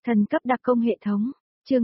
Thần cấp đặc công hệ thống, chương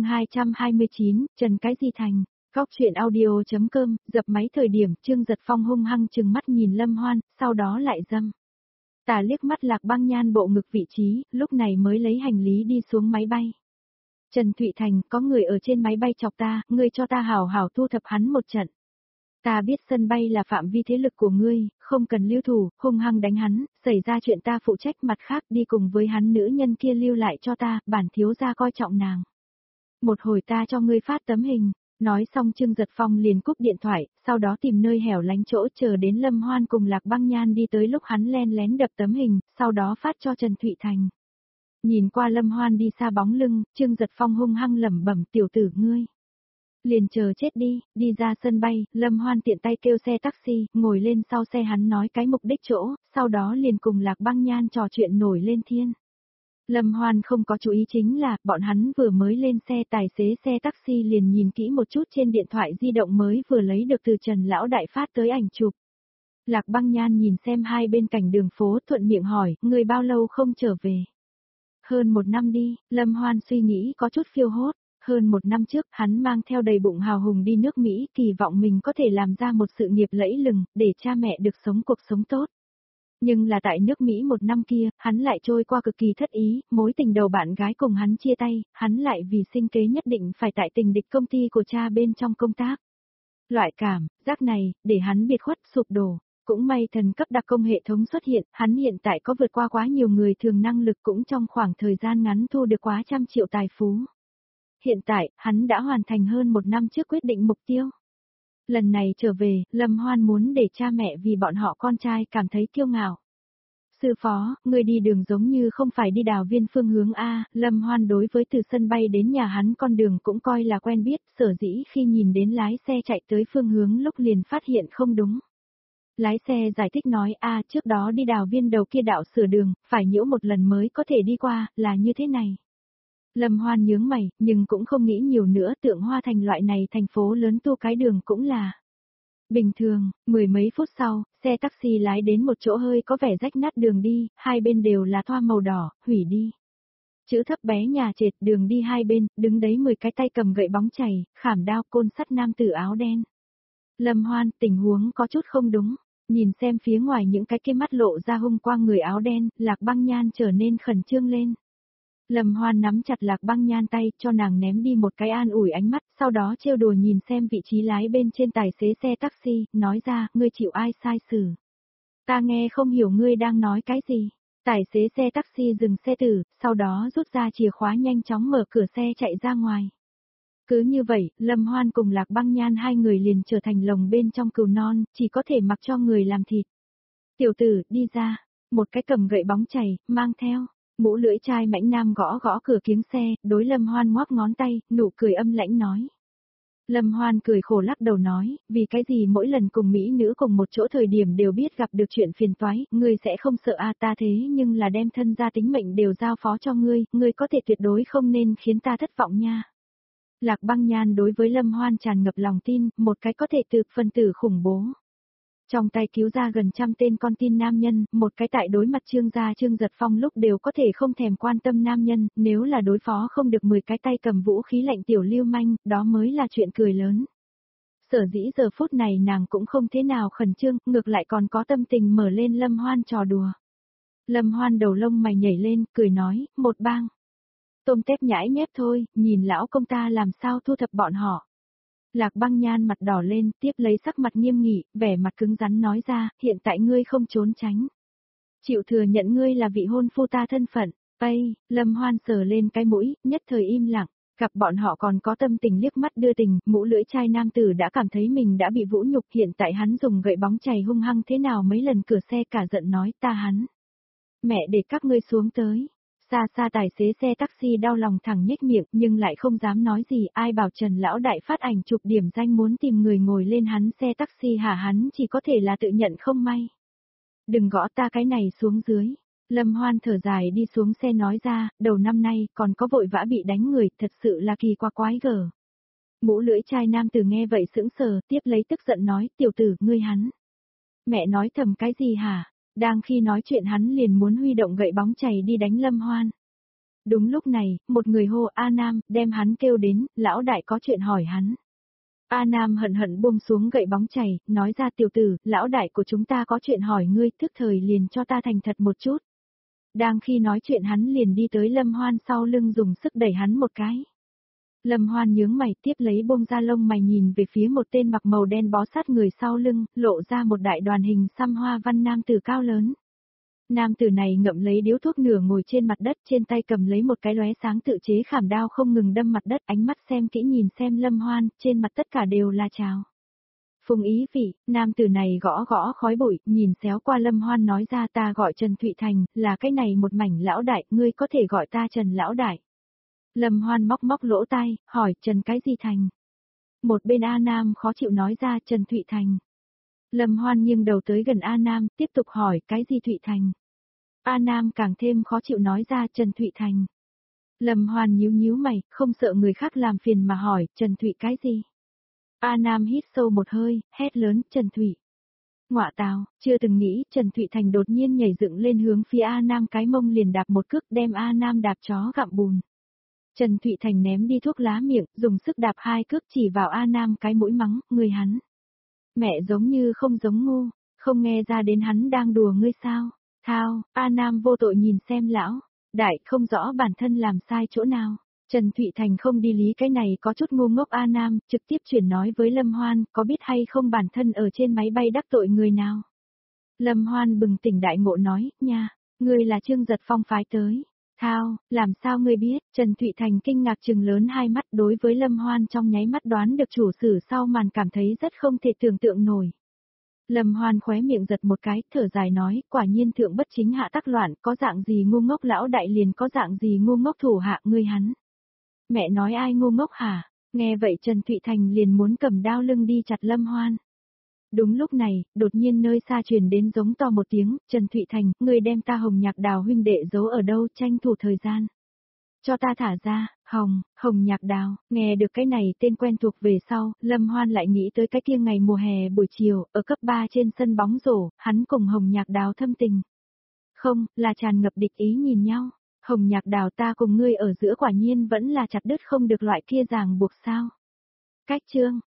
229, Trần cái gì thành, góc chuyện audio.com, dập máy thời điểm Trương Giật Phong hung hăng trừng mắt nhìn Lâm Hoan, sau đó lại dâm. Tà liếc mắt Lạc Băng Nhan bộ ngực vị trí, lúc này mới lấy hành lý đi xuống máy bay. Trần Thụy Thành, có người ở trên máy bay chọc ta, ngươi cho ta hảo hảo thu thập hắn một trận. Ta biết sân bay là phạm vi thế lực của ngươi, không cần lưu thủ, hung hăng đánh hắn, xảy ra chuyện ta phụ trách, mặt khác đi cùng với hắn nữ nhân kia lưu lại cho ta, bản thiếu gia coi trọng nàng. Một hồi ta cho ngươi phát tấm hình, nói xong Trương Giật Phong liền cúp điện thoại, sau đó tìm nơi hẻo lánh chỗ chờ đến Lâm Hoan cùng Lạc Băng Nhan đi tới lúc hắn len lén đập tấm hình, sau đó phát cho Trần Thụy Thành. Nhìn qua Lâm Hoan đi xa bóng lưng, Trương Giật Phong hung hăng lẩm bẩm, tiểu tử ngươi. Liền chờ chết đi ra sân bay, Lâm Hoan tiện tay kêu xe taxi, ngồi lên sau xe hắn nói cái mục đích chỗ, sau đó liền cùng Lạc Băng Nhan trò chuyện nổi lên thiên. Lâm Hoan không có chú ý chính là, bọn hắn vừa mới lên xe, tài xế xe taxi liền nhìn kỹ một chút trên điện thoại di động mới vừa lấy được từ Trần Lão Đại phát tới ảnh chụp. Lạc Băng Nhan nhìn xem hai bên cạnh đường phố, thuận miệng hỏi, người bao lâu không trở về? Hơn 1 năm đi, Lâm Hoan suy nghĩ có chút phiêu hốt. Hơn 1 năm trước, hắn mang theo đầy bụng hào hùng đi nước Mỹ, kỳ vọng mình có thể làm ra một sự nghiệp lẫy lừng, để cha mẹ được sống cuộc sống tốt. Nhưng là tại nước Mỹ 1 năm kia, hắn lại trôi qua cực kỳ thất ý, mối tình đầu bạn gái cùng hắn chia tay, hắn lại vì sinh kế nhất định phải tại tình địch công ty của cha bên trong công tác. Loại cảm giác này, để hắn biệt khuất sụp đổ. Cũng may thần cấp đặc công hệ thống xuất hiện, hắn hiện tại có vượt qua quá nhiều người thường năng lực, cũng trong khoảng thời gian ngắn thu được quá trăm triệu tài phú. Hiện tại, hắn đã hoàn thành hơn 1 năm trước quyết định mục tiêu. Lần này trở về, Lâm Hoan muốn để cha mẹ vì bọn họ con trai cảm thấy kiêu ngạo. Sư phó, người đi đường giống như không phải đi Đào Viên phương hướng A, Lâm Hoan đối với từ sân bay đến nhà hắn con đường cũng coi là quen biết, sở dĩ khi nhìn đến lái xe chạy tới phương hướng lúc liền phát hiện không đúng. Lái xe giải thích nói trước đó đi Đào Viên đầu kia đạo sửa đường, phải nhiễu một lần mới có thể đi qua, là như thế này. Lâm Hoan nhướng mày, nhưng cũng không nghĩ nhiều nữa, Tượng Hoa Thành loại này thành phố lớn tu cái đường cũng là bình thường. 10 mấy phút sau, xe taxi lái đến một chỗ hơi có vẻ rách nát đường đi, hai bên đều là thoa màu đỏ, hủy đi. Chữ thấp bé nhà trệt, đường đi hai bên, đứng đấy 10 cái tay cầm gậy bóng chày, khảm đao, côn sắt, nam tử áo đen. Lâm Hoan, tình huống có chút không đúng, nhìn xem phía ngoài những cái kia mắt lộ ra hung quang người áo đen, Lạc Băng Nhan trở nên khẩn trương lên. Lâm Hoan nắm chặt Lạc Băng Nhan tay, cho nàng ném đi một cái an ủi ánh mắt, sau đó trêu đùa nhìn xem vị trí lái bên trên tài xế xe taxi, nói ra, ngươi chịu ai sai xử. Ta nghe không hiểu ngươi đang nói cái gì. Tài xế xe taxi dừng xe tử, sau đó rút ra chìa khóa nhanh chóng mở cửa xe chạy ra ngoài. Cứ như vậy, Lâm Hoan cùng Lạc Băng Nhan hai người liền trở thành lồng bên trong cừu non, chỉ có thể mặc cho người làm thịt. Tiểu tử, đi ra, một cái cầm gậy bóng chày, mang theo. Mũ lưỡi chai mãnh nam gõ gõ cửa kiếng xe, đối Lâm Hoan ngoắc ngón tay, nụ cười âm lãnh nói. Lâm Hoan cười khổ lắc đầu nói, vì cái gì mỗi lần cùng mỹ nữ cùng một chỗ thời điểm đều biết gặp được chuyện phiền toái, ngươi sẽ không sợ ta thế nhưng là đem thân gia tính mệnh đều giao phó cho ngươi có thể tuyệt đối không nên khiến ta thất vọng nha. Lạc Băng Nhan đối với Lâm Hoan tràn ngập lòng tin, một cái có thể từ phân tử khủng bố. Trong tay cứu ra gần 100 tên con tin nam nhân, một cái tại đối mặt Trương gia Trương Giật Phong lúc đều có thể không thèm quan tâm nam nhân, nếu là đối phó không được 10 cái tay cầm vũ khí lạnh tiểu lưu manh, đó mới là chuyện cười lớn. Sở dĩ giờ phút này nàng cũng không thế nào khẩn trương, ngược lại còn có tâm tình mở lên Lâm Hoan trò đùa. Lâm Hoan đầu lông mày nhảy lên, cười nói, một bang. Tôm tép nhãi nhép thôi, nhìn lão công ta làm sao thu thập bọn họ. Lạc Băng Nhan mặt đỏ lên, tiếp lấy sắc mặt nghiêm nghị, vẻ mặt cứng rắn nói ra, hiện tại ngươi không trốn tránh. Chịu thừa nhận ngươi là vị hôn phu ta thân phận. Lâm Hoan sờ lên cái mũi, nhất thời im lặng, gặp bọn họ còn có tâm tình liếc mắt đưa tình, mũ lưỡi chai nam tử đã cảm thấy mình đã bị vũ nhục, hiện tại hắn dùng gậy bóng chày hung hăng thế nào mấy lần cửa xe cả giận nói ta hắn. Mẹ để các ngươi xuống tới. Xa xa tài xế xe taxi đau lòng thẳng nhếch miệng nhưng lại không dám nói gì, ai bảo Trần Lão Đại phát ảnh chụp điểm danh muốn tìm người ngồi lên hắn xe taxi hả, hắn chỉ có thể là tự nhận không may. Đừng gõ ta cái này xuống dưới. Lâm Hoan thở dài đi xuống xe nói ra, đầu năm nay còn có vội vã bị đánh người, thật sự là kỳ quá quái gở. Mũ lưỡi chai nam tử nghe vậy sững sờ, tiếp lấy tức giận nói, tiểu tử, ngươi hắn. Mẹ nói thầm cái gì hả? Đang khi nói chuyện hắn liền muốn huy động gậy bóng chày đi đánh Lâm Hoan. Đúng lúc này, một người hô A Nam, đem hắn kêu đến, lão đại có chuyện hỏi hắn. A Nam hận hận buông xuống gậy bóng chày, nói ra tiểu tử, lão đại của chúng ta có chuyện hỏi ngươi, thức thời liền cho ta thành thật một chút. Đang khi nói chuyện hắn liền đi tới Lâm Hoan sau lưng dùng sức đẩy hắn một cái. Lâm Hoan nhướng mày tiếp lấy buông ra lông mày nhìn về phía một tên mặc màu đen bó sát người sau lưng, lộ ra một đại đoàn hình xăm hoa văn nam tử cao lớn. Nam tử này ngậm lấy điếu thuốc nửa ngồi trên mặt đất, trên tay cầm lấy một cái lóe sáng tự chế khảm đao không ngừng đâm mặt đất, ánh mắt xem kỹ nhìn xem Lâm Hoan, trên mặt tất cả đều là chào. Phùng ý vị, nam tử này gõ gõ khói bụi, nhìn xéo qua Lâm Hoan nói ra ta gọi Trần Thụy Thành, là cái này một mảnh lão đại, ngươi có thể gọi ta Trần lão đại. Lâm Hoan móc móc lỗ tai, hỏi Trần cái gì Thành? Một bên A Nam khó chịu nói ra Trần Thụy Thành. Lâm Hoan nghiêng đầu tới gần A Nam, tiếp tục hỏi cái gì Thụy Thành? A Nam càng thêm khó chịu nói ra Trần Thụy Thành. Lâm Hoan nhíu nhíu mày, không sợ người khác làm phiền mà hỏi Trần Thụy cái gì? A Nam hít sâu một hơi, hét lớn Trần Thụy. Ngọa tào, chưa từng nghĩ Trần Thụy Thành đột nhiên nhảy dựng lên hướng phía A Nam cái mông liền đạp một cước đem A Nam đạp chó gặm bùn. Trần Thụy Thành ném đi thuốc lá miệng, dùng sức đạp hai cước chỉ vào A Nam cái mũi mắng, người hắn. Mẹ giống như không giống ngu, không nghe ra đến hắn đang đùa ngươi sao? Thao, A Nam vô tội nhìn xem lão, đại không rõ bản thân làm sai chỗ nào. Trần Thụy Thành không đi lý cái này có chút ngu ngốc A Nam, trực tiếp chuyển nói với Lâm Hoan, có biết hay không bản thân ở trên máy bay đắc tội người nào? Lâm Hoan bừng tỉnh đại ngộ nói, nha, ngươi là Trương Giật Phong phái tới. Thao, làm sao ngươi biết? Trần Thụy Thành kinh ngạc trừng lớn hai mắt đối với Lâm Hoan trong nháy mắt đoán được chủ sử sau màn cảm thấy rất không thể tưởng tượng nổi. Lâm Hoan khóe miệng giật một cái, thở dài nói, quả nhiên thượng bất chính hạ tắc loạn, có dạng gì ngu ngốc lão đại liền có dạng gì ngu ngốc thủ hạ ngươi hắn. Mẹ nói ai ngu ngốc hả? Nghe vậy Trần Thụy Thành liền muốn cầm đao lưng đi chặt Lâm Hoan. Đúng lúc này, đột nhiên nơi xa truyền đến giống to một tiếng, Trần Thụy Thành, ngươi đem ta Hồng Nhạc Đào huynh đệ giấu ở đâu, tranh thủ thời gian. Cho ta thả ra, Hồng Nhạc Đào, nghe được cái này tên quen thuộc về sau, Lâm Hoan lại nghĩ tới cái kia ngày mùa hè buổi chiều, ở cấp 3 trên sân bóng rổ, hắn cùng Hồng Nhạc Đào thâm tình. Không, là tràn ngập địch ý nhìn nhau, Hồng Nhạc Đào ta cùng ngươi ở giữa quả nhiên vẫn là chặt đứt không được loại kia ràng buộc sao. Cách chương,